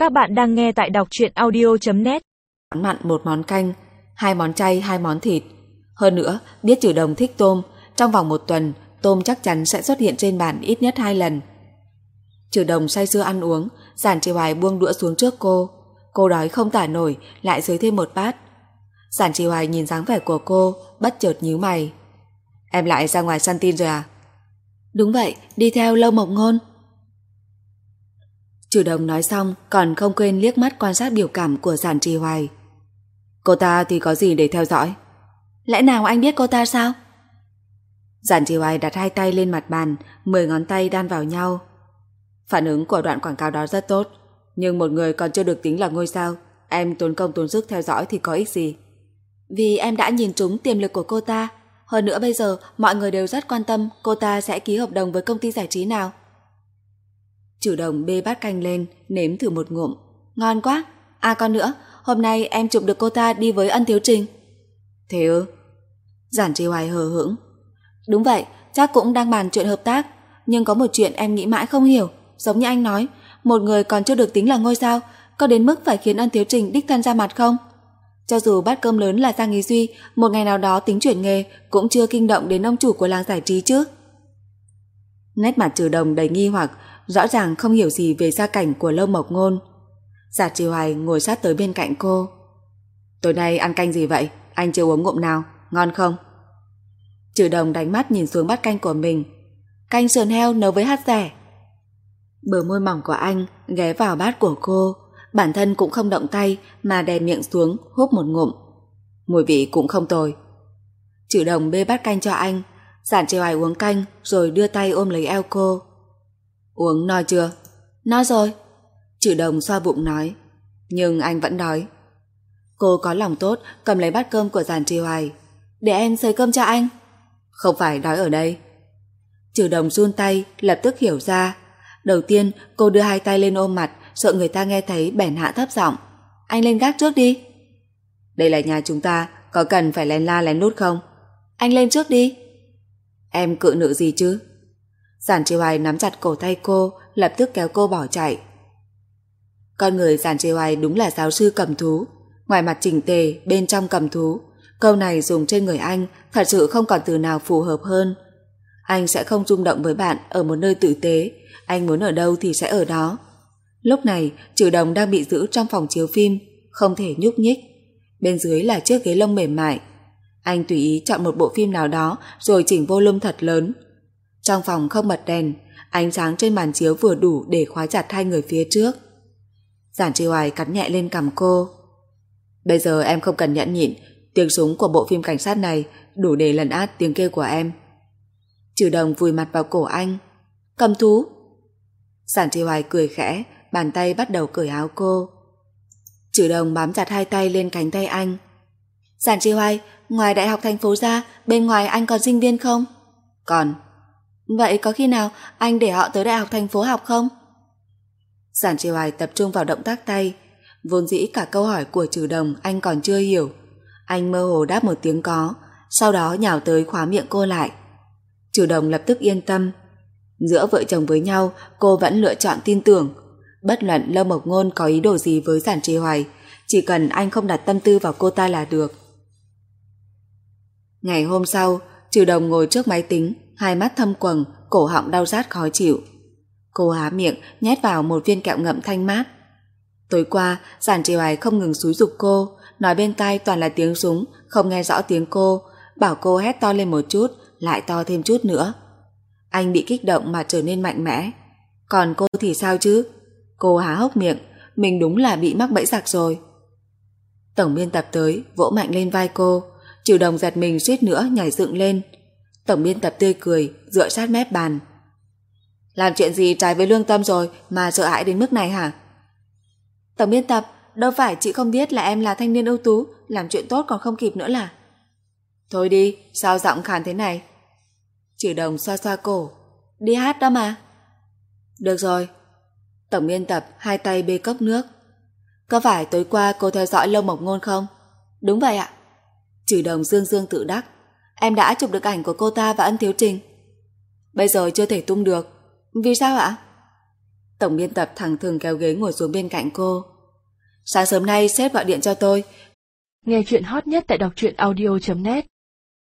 Các bạn đang nghe tại đọc truyện audio.net. Món mặn 1 món canh, 2 món chay 2 món thịt. Hơn nữa, biết Trừ Đồng thích tôm, trong vòng 1 tuần, tôm chắc chắn sẽ xuất hiện trên bàn ít nhất 2 lần. Trừ Đồng say sưa ăn uống, Giản Trì Hoài buông đũa xuống trước cô. Cô đói không tả nổi, lại xới thêm 1 bát. Giản Trì Hoài nhìn dáng vẻ của cô, bất chợt nhíu mày. Em lại ra ngoài săn tin rồi à? Đúng vậy, đi theo Lâu Mộc Ngôn. Trừ Đồng nói xong còn không quên liếc mắt quan sát biểu cảm của Giản Trì Hoài. Cô ta thì có gì để theo dõi? Lẽ nào anh biết cô ta sao? Giản Trì Hoài đặt 2 tay lên mặt bàn, 10 ngón tay đan vào nhau. Phản ứng của đoạn quảng cáo đó rất tốt, nhưng một người còn chưa được tính là ngôi sao, em tốn công tốn sức theo dõi thì có ích gì? Vì em đã nhìn trúng tiềm lực của cô ta. Hơn nữa bây giờ mọi người đều rất quan tâm cô ta sẽ ký hợp đồng với công ty giải trí nào. Trừ Đồng bê bát canh lên, nếm thử một ngụm. Ngon quá. À còn nữa, hôm nay em chụp được cô ta đi với Ân Thiếu Trình. Thế ư? Giản Trì Hoài hờ hững. Đúng vậy, chắc cũng đang bàn chuyện hợp tác. Nhưng có một chuyện em nghĩ mãi không hiểu. Giống như anh nói, một người còn chưa được tính là ngôi sao, có đến mức phải khiến Ân Thiếu Trình đích thân ra mặt không? Cho dù bát cơm lớn là Giang Ý Duy, một ngày nào đó tính chuyển nghề cũng chưa kinh động đến ông chủ của làng giải trí chứ. Nét mặt Trừ Đồng đầy nghi hoặc, rõ ràng không hiểu gì về gia cảnh của Lâu Mộc Ngôn. Giản Trì Hoài ngồi sát tới bên cạnh cô. Tối nay ăn canh gì vậy? Anh chưa uống ngụm nào, ngon không? Trừ Đồng đánh mắt nhìn xuống bát canh của mình. Canh sườn heo nấu với hạt dẻ. Bờ môi mỏng của anh ghé vào bát của cô, bản thân cũng không động tay mà đè miệng xuống húp một ngụm. Mùi vị cũng không tồi. Trừ Đồng bê bát canh cho anh. Giản Trì Hoài uống canh rồi đưa tay ôm lấy eo cô. Uống no chưa? No rồi. Trừ Đồng xoa bụng nói. Nhưng anh vẫn đói. Cô có lòng tốt cầm lấy bát cơm của Giản Trì Hoài. Để em xới cơm cho anh. Không phải đói ở đây. Trừ Đồng run tay, lập tức hiểu ra. Đầu tiên cô đưa 2 tay lên ôm mặt, sợ người ta nghe thấy bèn hạ thấp giọng. Anh lên gác trước đi. Đây là nhà chúng ta, có cần phải lén la lén lút không? Anh lên trước đi. Em cự nữ gì chứ? Giản Trì Hoài nắm chặt cổ tay cô, lập tức kéo cô bỏ chạy. Con người Giản Trì Hoài đúng là giáo sư cầm thú. Ngoài mặt chỉnh tề, bên trong cầm thú. Câu này dùng trên người anh thật sự không còn từ nào phù hợp hơn. Anh sẽ không rung động với bạn ở một nơi tử tế. Anh muốn ở đâu thì sẽ ở đó. Lúc này Trừ Đồng đang bị giữ trong phòng chiếu phim, không thể nhúc nhích. Bên dưới là chiếc ghế lông mềm mại. Anh tùy ý chọn một bộ phim nào đó rồi chỉnh volume thật lớn. Trong phòng không bật đèn, ánh sáng trên màn chiếu vừa đủ để khóa chặt 2 người phía trước. Giản Trì Hoài cắn nhẹ lên cằm cô. Bây giờ em không cần nhẫn nhịn, tiếng súng của bộ phim cảnh sát này đủ để lấn át tiếng kêu của em. Trừ Đồng vùi mặt vào cổ anh. Cầm thú. Giản Trì Hoài cười khẽ, bàn tay bắt đầu cởi áo cô. Trừ Đồng bám chặt 2 tay lên cánh tay anh. Giản Trì Hoài, ngoài Đại học thành phố ra, bên ngoài anh còn sinh viên không? Còn. Vậy có khi nào anh để họ tới Đại học thành phố học không? Giản Trì Hoài tập trung vào động tác tay. Vốn dĩ cả câu hỏi của Trừ Đồng anh còn chưa hiểu. Anh mơ hồ đáp một tiếng có, sau đó nhào tới khóa miệng cô lại. Trừ Đồng lập tức yên tâm. Giữa vợ chồng với nhau, cô vẫn lựa chọn tin tưởng. Bất luận Lâu Mộc Ngôn có ý đồ gì với Giản Trì Hoài, chỉ cần anh không đặt tâm tư vào cô ta là được. Ngày hôm sau, Trừ Đồng ngồi trước máy tính, 2 mắt thâm quầng, cổ họng đau rát khó chịu. Cô há miệng nhét vào một viên kẹo ngậm thanh mát. Tối qua, Giản Trì Hoài không ngừng xúi giục cô, nói bên tai toàn là tiếng súng, không nghe rõ tiếng cô, bảo cô hét to lên một chút, lại to thêm chút nữa. Anh bị kích động mà trở nên mạnh mẽ. Còn cô thì sao chứ? Cô há hốc miệng, mình đúng là bị mắc bẫy giặc rồi. Tổng biên tập tới, vỗ mạnh lên vai cô. Trừ Đồng giật mình suýt nữa nhảy dựng lên. Tổng biên tập tươi cười, dựa sát mép bàn. Làm chuyện gì trái với lương tâm rồi mà sợ hãi đến mức này hả? Tổng biên tập, đâu phải chị không biết là em là thanh niên ưu tú, làm chuyện tốt còn không kịp nữa là? Thôi đi, sao giọng khàn thế này? Trừ Đồng xoa xoa cổ. Đi hát đó mà. Được rồi. Tổng biên tập 2 tay bê cốc nước. Có phải tối qua cô theo dõi Lâu Mộc Ngôn không? Đúng vậy ạ. Trừ Đồng dương dương tự đắc. Em đã chụp được ảnh của cô ta và Ân Thiếu Trình. Bây giờ chưa thể tung được. Vì sao ạ? Tổng biên tập thẳng thừng kéo ghế ngồi xuống bên cạnh cô. Sáng sớm nay sếp gọi điện cho tôi. Nghe chuyện hot nhất tại đọc truyện audio.net